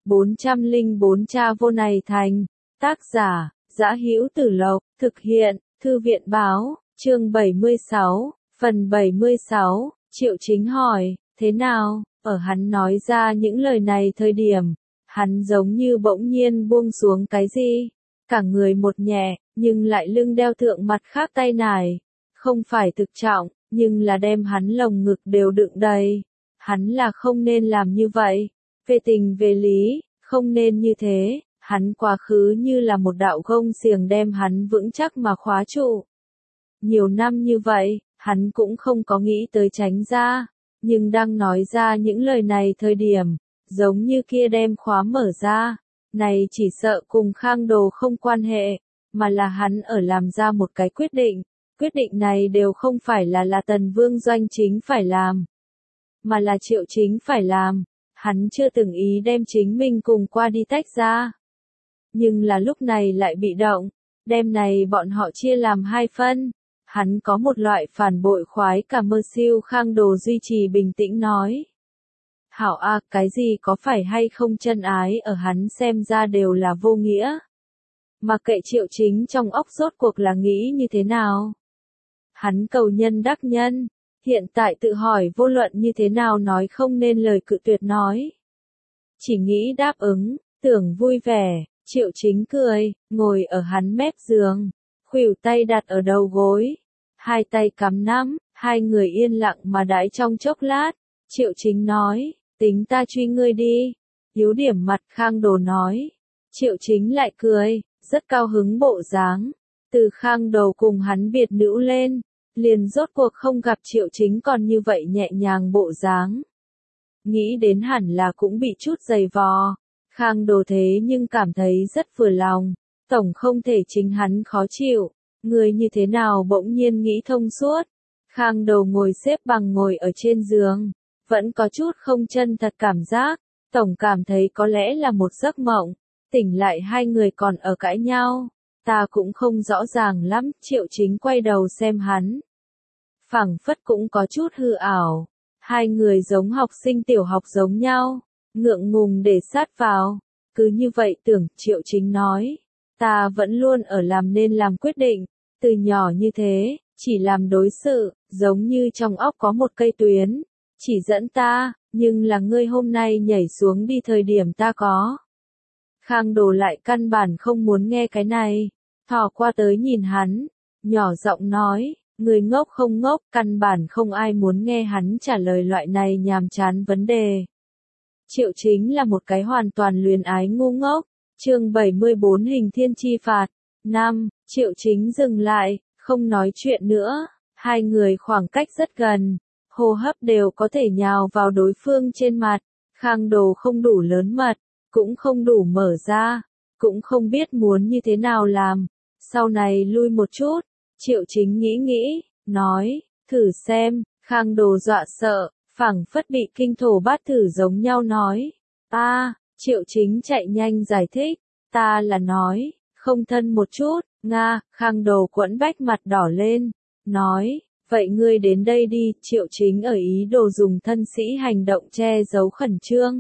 404 Cha vô này thành. Tác giả, Dã Hữu Tử Lộc, thực hiện, Thư viện báo, chương 76, phần 76, Triệu Chính hỏi, thế nào, ở hắn nói ra những lời này thời điểm, hắn giống như bỗng nhiên buông xuống cái gì, cả người một nhẹ, nhưng lại lưng đeo thượng mặt khác tay nải, không phải thực trọng, nhưng là đem hắn lồng ngực đều đựng đầy, hắn là không nên làm như vậy, về tình về lý, không nên như thế. Hắn quá khứ như là một đạo gông xiềng đem hắn vững chắc mà khóa trụ. Nhiều năm như vậy, hắn cũng không có nghĩ tới tránh ra, nhưng đang nói ra những lời này thời điểm, giống như kia đem khóa mở ra, này chỉ sợ cùng Khang Đồ không quan hệ, mà là hắn ở làm ra một cái quyết định này đều không phải là Tần Vương Doanh Chính phải làm, mà là Triệu Chính phải làm, hắn chưa từng ý đem chính mình cùng qua đi tách ra. Nhưng là lúc này lại bị động, đêm này bọn họ chia làm hai phân, hắn có một loại phản bội khoái cả mơ siêu. Khang Đồ duy trì bình tĩnh nói. Hảo a, cái gì có phải hay không chân ái ở hắn xem ra đều là vô nghĩa. Mà kệ Triệu Chính trong óc rốt cuộc là nghĩ như thế nào? Hắn cầu nhân đắc nhân, hiện tại tự hỏi vô luận như thế nào nói không nên lời cự tuyệt nói. Chỉ nghĩ đáp ứng, tưởng vui vẻ. Triệu Chính cười, ngồi ở hắn mép giường, khuỷu tay đặt ở đầu gối, hai tay cắm nắm, hai người yên lặng mà đãi trong chốc lát. Triệu Chính nói, tính ta truy ngươi đi. Yếu điểm mặt. Khang Đồ nói. Triệu Chính lại cười, rất cao hứng bộ dáng. Từ Khang Đồ cùng hắn biệt nữ lên, liền rốt cuộc không gặp Triệu Chính còn như vậy nhẹ nhàng bộ dáng. Nghĩ đến hẳn là cũng bị chút dày vò. Khang Đồ thế nhưng cảm thấy rất vừa lòng, tổng không thể chính hắn khó chịu, người như thế nào bỗng nhiên nghĩ thông suốt. Khang Đồ ngồi xếp bằng ngồi ở trên giường, vẫn có chút không chân thật cảm giác, tổng cảm thấy có lẽ là một giấc mộng, tỉnh lại hai người còn ở cãi nhau, ta cũng không rõ ràng lắm. Triệu Chính quay đầu xem hắn, phảng phất cũng có chút hư ảo, hai người giống học sinh tiểu học giống nhau. Ngượng ngùng để sát vào, cứ như vậy tưởng. Triệu Chính nói, ta vẫn luôn ở làm nên làm quyết định, từ nhỏ như thế, chỉ làm đối sự, giống như trong óc có một cây tuyến, chỉ dẫn ta, nhưng là ngươi hôm nay nhảy xuống đi thời điểm ta có. Khang Đồ lại căn bản không muốn nghe cái này, thò qua tới nhìn hắn, nhỏ giọng nói, người ngốc không ngốc, căn bản không ai muốn nghe hắn trả lời loại này nhàm chán vấn đề. Triệu Chính là một cái hoàn toàn luyến ái ngu ngốc. Chương 74 Hình Thiên Chi Phạt. 5. Triệu Chính dừng lại, không nói chuyện nữa. Hai người khoảng cách rất gần, hô hấp đều có thể nhào vào đối phương trên mặt. Khang Đồ không đủ lớn mật, cũng không đủ mở ra, cũng không biết muốn như thế nào làm. Sau này lui một chút. Triệu Chính nghĩ, nói, thử xem. Khang Đồ dọa sợ, phảng phất bị kinh thổ bát thử giống nhau nói. Triệu Chính chạy nhanh giải thích, ta là nói, không thân một chút. Nga. Khang Đồ quẫn bách mặt đỏ lên, nói, vậy ngươi đến đây đi. Triệu Chính ở ý đồ dùng thân sĩ hành động che giấu khẩn trương.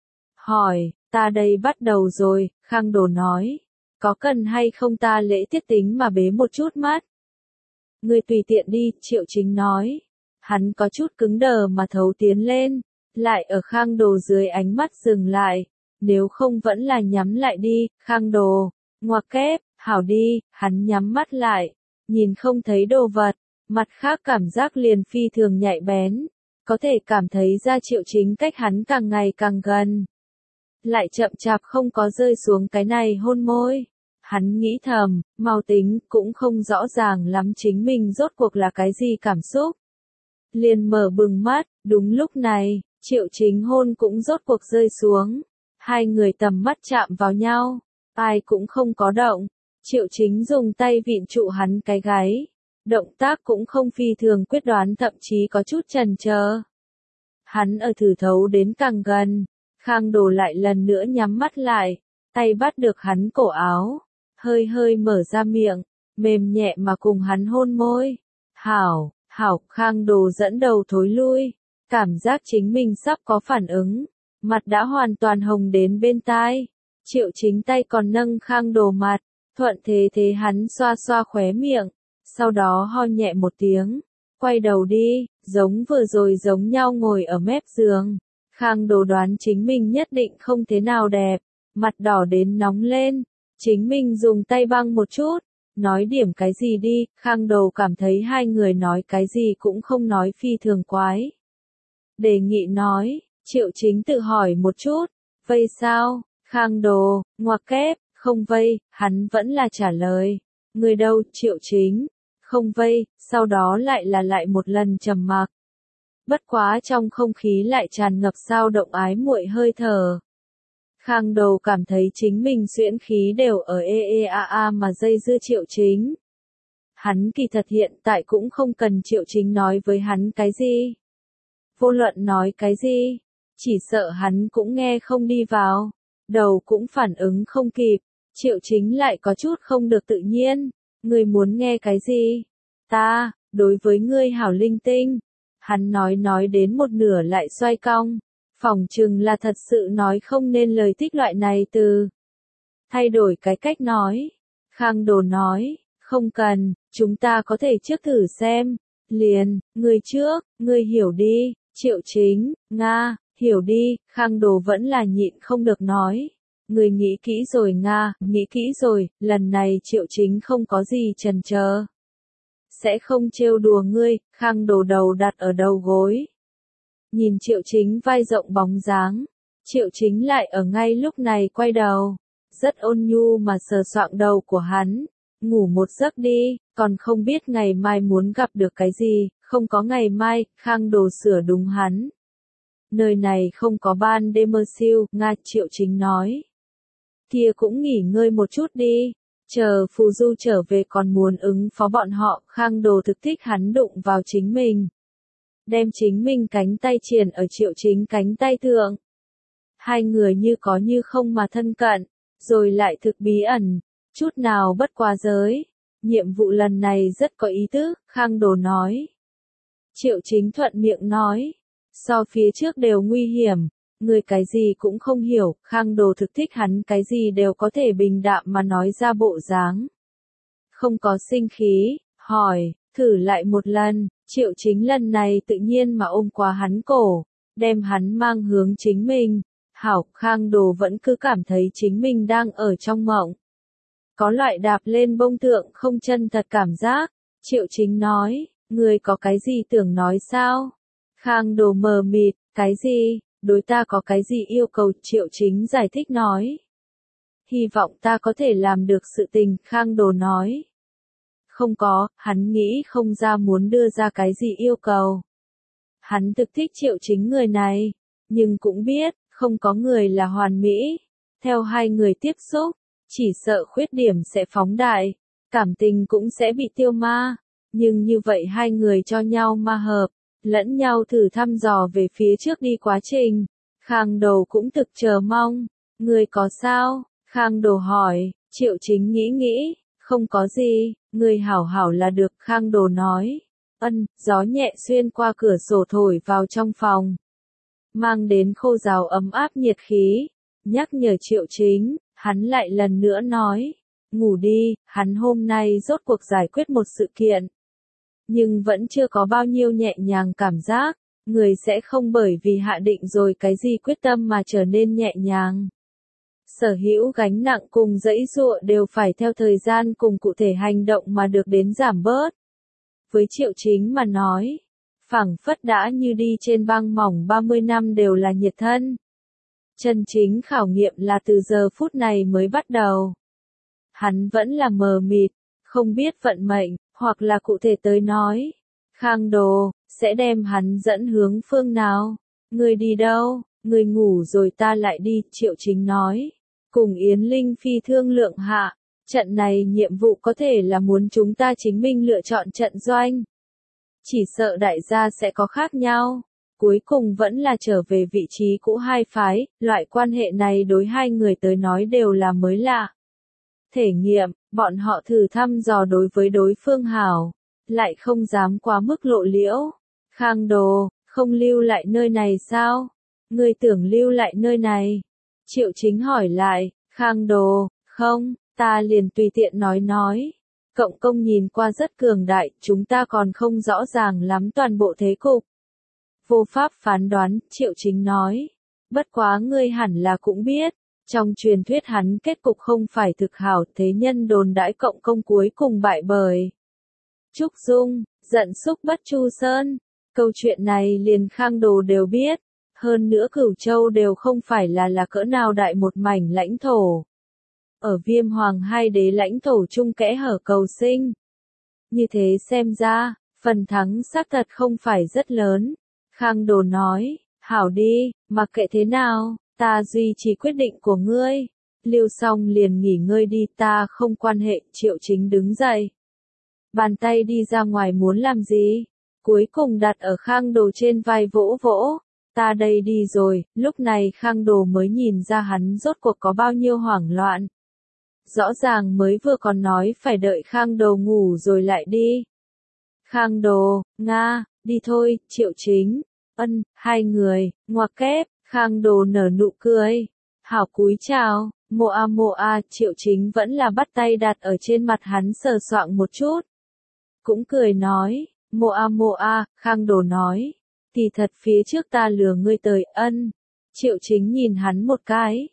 Hỏi, ta đây bắt đầu rồi. Khang Đồ nói, có cần hay không ta lễ tiết tính mà bế một chút mắt? Ngươi tùy tiện đi. Triệu Chính nói. Hắn có chút cứng đờ mà thấu tiến lên, lại ở Khang Đồ dưới ánh mắt dừng lại, nếu không vẫn là nhắm lại đi. Khang Đồ, ngoặc kép, hảo đi. Hắn nhắm mắt lại, nhìn không thấy đồ vật, mặt khác cảm giác liền phi thường nhạy bén, có thể cảm thấy ra Triệu Chính cách hắn càng ngày càng gần, lại chậm chạp không có rơi xuống cái này hôn môi. Hắn nghĩ thầm, mau tính, cũng không rõ ràng lắm chính mình rốt cuộc là cái gì cảm xúc. Liền mở bừng mắt, đúng lúc này, Triệu Chính hôn cũng rốt cuộc rơi xuống. Hai người tầm mắt chạm vào nhau, ai cũng không có động. Triệu Chính dùng tay vịn trụ hắn cái gáy, động tác cũng không phi thường quyết đoán, thậm chí có chút chần chờ. Hắn ở thử thấu đến càng gần, Khang Đồ lại lần nữa nhắm mắt lại, tay bắt được hắn cổ áo, hơi hơi mở ra miệng, mềm nhẹ mà cùng hắn hôn môi. Hảo. Khang Đồ dẫn đầu thối lui, cảm giác chính mình sắp có phản ứng, mặt đã hoàn toàn hồng đến bên tai. Triệu Chính tay còn nâng Khang Đồ mặt, thuận thế thế hắn xoa xoa khóe miệng, sau đó ho nhẹ một tiếng, quay đầu đi, giống vừa rồi giống nhau ngồi ở mép giường. Khang Đồ đoán chính mình nhất định không thế nào đẹp, mặt đỏ đến nóng lên, chính mình dùng tay băng một chút, nói điểm cái gì đi. Khang Đồ cảm thấy hai người nói cái gì cũng không nói phi thường quái. Đề nghị nói, Triệu Chính tự hỏi một chút, vây sao? Khang Đồ, ngoặc kép, không vây, hắn vẫn là trả lời. Người đâu? Triệu Chính, không vây, sau đó lại một lần trầm mặc. Bất quá trong không khí lại tràn ngập sao động ái muội hơi thở. Khang Đồ cảm thấy chính mình xuyễn khí đều ở mà dây dưa Triệu Chính. Hắn kỳ thật hiện tại cũng không cần Triệu Chính nói với hắn cái gì. Vô luận nói cái gì, chỉ sợ hắn cũng nghe không đi vào, đầu cũng phản ứng không kịp. Triệu Chính lại có chút không được tự nhiên. Ngươi muốn nghe cái gì? Ta, đối với ngươi hảo linh tinh. Hắn nói đến một nửa lại xoay cong. Phỏng chừng là thật sự nói không nên lời thích loại này từ. Thay đổi cái cách nói. Khang Đồ nói, không cần, chúng ta có thể trước thử xem. Liền, ngươi trước, ngươi hiểu đi. Triệu Chính, Nga, hiểu đi. Khang Đồ vẫn là nhịn không được nói. Ngươi nghĩ kỹ rồi Nga, nghĩ kỹ rồi, lần này Triệu Chính không có gì chần chờ. Sẽ không trêu đùa ngươi. Khang Đồ đầu đặt ở đầu gối. Nhìn Triệu Chính vai rộng bóng dáng. Triệu Chính lại ở ngay lúc này quay đầu. Rất ôn nhu mà sờ soạng đầu của hắn. Ngủ một giấc đi, còn không biết ngày mai muốn gặp được cái gì. Không có ngày mai. Khang Đồ sửa đúng hắn. Nơi này không có ban đêm mơ siêu. Nga. Triệu Chính nói. Kia cũng nghỉ ngơi một chút đi. Chờ phù du trở về còn muốn ứng phó bọn họ. Khang Đồ thực thích hắn đụng vào chính mình. Đem chính mình cánh tay triền ở Triệu Chính cánh tay thượng. Hai người như có như không mà thân cận, rồi lại thực bí ẩn, chút nào bất quá giới. Nhiệm vụ lần này rất có ý tứ. Khang Đồ nói. Triệu Chính thuận miệng nói. So phía trước đều nguy hiểm. Người cái gì cũng không hiểu. Khang Đồ thực thích hắn cái gì đều có thể bình đạm mà nói ra bộ dáng. Không có sinh khí, hỏi, thử lại một lần. Triệu Chính lần này tự nhiên mà ôm qua hắn cổ, đem hắn mang hướng chính mình. Hảo. Khang Đồ vẫn cứ cảm thấy chính mình đang ở trong mộng. Có loại đạp lên bông tượng không chân thật cảm giác. Triệu Chính nói, người có cái gì tưởng nói sao? Khang Đồ mờ mịt, cái gì? Đối ta có cái gì yêu cầu? Triệu Chính giải thích nói. Hy vọng ta có thể làm được sự tình. Khang Đồ nói. Không có, hắn nghĩ không ra muốn đưa ra cái gì yêu cầu. Hắn thực thích Triệu Chính người này, nhưng cũng biết, không có người là hoàn mỹ. Theo hai người tiếp xúc, chỉ sợ khuyết điểm sẽ phóng đại, cảm tình cũng sẽ bị tiêu ma. Nhưng như vậy hai người cho nhau ma hợp, lẫn nhau thử thăm dò về phía trước đi quá trình. Khang Đồ cũng thực chờ mong. Người có sao? Khang Đồ hỏi. Triệu Chính nghĩ, không có gì, người hảo hảo là được. Khang Đồ nói. Gió nhẹ xuyên qua cửa sổ thổi vào trong phòng, mang đến khô ráo ấm áp nhiệt khí. Nhắc nhở Triệu Chính, hắn lại lần nữa nói. Ngủ đi. Hắn hôm nay rốt cuộc giải quyết một sự kiện, nhưng vẫn chưa có bao nhiêu nhẹ nhàng cảm giác. Người sẽ không bởi vì hạ định rồi cái gì quyết tâm mà trở nên nhẹ nhàng. Sở hữu gánh nặng cùng dãy dụa đều phải theo thời gian cùng cụ thể hành động mà được đến giảm bớt. Với Triệu Chính mà nói, phảng phất đã như đi trên băng mỏng 30 năm đều là nhiệt thân. Chân chính khảo nghiệm là từ giờ phút này mới bắt đầu. Hắn vẫn là mờ mịt, không biết vận mệnh, hoặc là cụ thể tới nói. Khang Đồ, sẽ đem hắn dẫn hướng phương nào? Người đi đâu? Người ngủ rồi ta lại đi. Triệu Chính nói. Cùng Yến Linh Phi thương lượng hạ. Trận này nhiệm vụ có thể là muốn chúng ta chính mình lựa chọn trận doanh. Chỉ sợ đại gia sẽ có khác nhau. Cuối cùng vẫn là trở về vị trí cũ hai phái. Loại quan hệ này đối hai người tới nói đều là mới lạ. Thể nghiệm, bọn họ thử thăm dò đối với đối phương hảo, lại không dám quá mức lộ liễu. Khang Đồ, không lưu lại nơi này sao? Ngươi tưởng lưu lại nơi này? Triệu Chính hỏi lại, Khang Đồ, không, ta liền tùy tiện nói. Cộng công nhìn qua rất cường đại, chúng ta còn không rõ ràng lắm toàn bộ thế cục. Vô pháp phán đoán, Triệu Chính nói. Bất quá ngươi hẳn là cũng biết, trong truyền thuyết hắn kết cục không phải thực hảo, thế nhân đồn đãi cộng công cuối cùng bại bởi Trúc Dung, giận xúc bất chu sơn. Câu chuyện này liền Khang Đồ đều biết. Hơn nữa Cửu Châu đều không phải là cỡ nào đại một mảnh lãnh thổ. Ở Viêm Hoàng hai đế lãnh thổ chung kẽ hở cầu sinh. Như thế xem ra, phần thắng xác thật không phải rất lớn. Khang Đồ nói, hảo đi, mặc kệ thế nào, ta duy trì quyết định của ngươi. Lưu xong liền nghỉ ngơi đi, ta không quan hệ. Triệu Chính đứng dậy. Bàn tay đi ra ngoài muốn làm gì? Cuối cùng đặt ở Khang Đồ trên vai vỗ vỗ. Ta đây đi rồi, lúc này Khang Đồ mới nhìn ra hắn rốt cuộc có bao nhiêu hoảng loạn. Rõ ràng mới vừa còn nói phải đợi Khang Đồ ngủ rồi lại đi. Khang Đồ, Nga, đi thôi, Triệu Chính. Hai người, ngoặc kép, Khang Đồ nở nụ cười. Hảo cúi chào, Moa, Triệu Chính vẫn là bắt tay đặt ở trên mặt hắn sờ soạng một chút. Cũng cười nói, Moa, Khang Đồ nói. Thì thật phía trước ta lừa ngươi tới, Triệu Chính nhìn hắn một cái.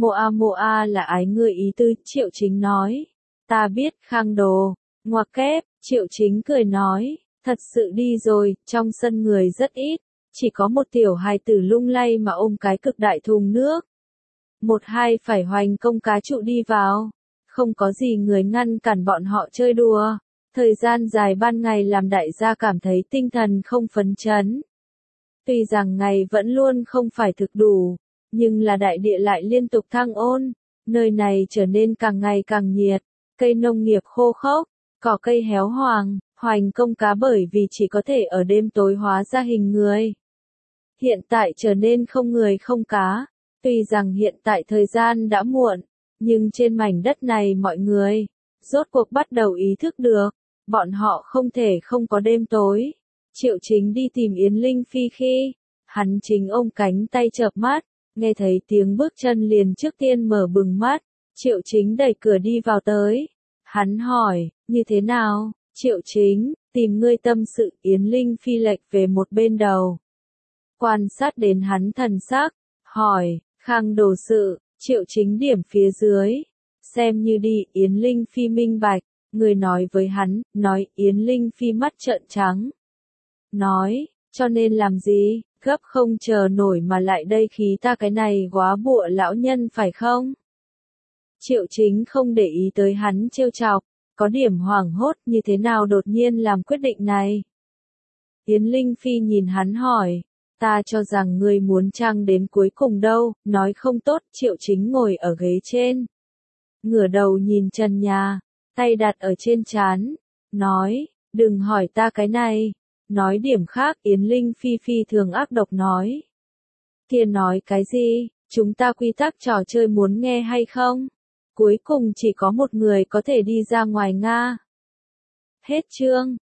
Moa là ái ngươi ý tư, Triệu Chính nói. Ta biết, Khang Đồ. Ngoặc kép, Triệu Chính cười nói. Thật sự đi rồi, trong sân người rất ít. Chỉ có một tiểu hài tử lung lay mà ôm cái cực đại thùng nước. Một hai phải hoành công cá trụ đi vào. Không có gì người ngăn cản bọn họ chơi đùa. Thời gian dài ban ngày làm đại gia cảm thấy tinh thần không phấn chấn. Tuy rằng ngày vẫn luôn không phải thực đủ, nhưng là đại địa lại liên tục thăng ôn. Nơi này trở nên càng ngày càng nhiệt. Cây nông nghiệp khô khốc, cỏ cây héo hoàng, hoành công cá bởi vì chỉ có thể ở đêm tối hóa ra hình người. Hiện tại trở nên không người không cá. Tuy rằng hiện tại thời gian đã muộn, nhưng trên mảnh đất này mọi người rốt cuộc bắt đầu ý thức được, bọn họ không thể không có đêm tối. Triệu Chính đi tìm Yến Linh Phi khi, hắn chính ôm cánh tay chợp mắt, nghe thấy tiếng bước chân liền trước tiên mở bừng mắt. Triệu Chính đẩy cửa đi vào tới. Hắn hỏi, như thế nào? Triệu Chính, tìm ngươi tâm sự. Yến Linh Phi lệch về một bên đầu. Quan sát đến hắn thần sắc, hỏi, Khang Đồ sự. Triệu Chính điểm phía dưới. Xem như đi. Yến Linh Phi minh bạch. Người nói với hắn, nói. Yến Linh Phi mắt trợn trắng. Nói, cho nên làm gì, gấp không chờ nổi mà lại đây khí ta cái này góa bụa lão nhân phải không? Triệu Chính không để ý tới hắn trêu chọc, có điểm hoảng hốt như thế nào đột nhiên làm quyết định này. Yến Linh Phi nhìn hắn hỏi, ta cho rằng ngươi muốn trang đến cuối cùng đâu, nói không tốt. Triệu Chính ngồi ở ghế trên, ngửa đầu nhìn trần nhà, tay đặt ở trên trán, nói, đừng hỏi ta cái này. Nói điểm khác. Yến Linh Phi phi thường ác độc nói. Kia nói cái gì, chúng ta quy tắc trò chơi muốn nghe hay không? Cuối cùng chỉ có một người có thể đi ra ngoài Nga. Hết chương.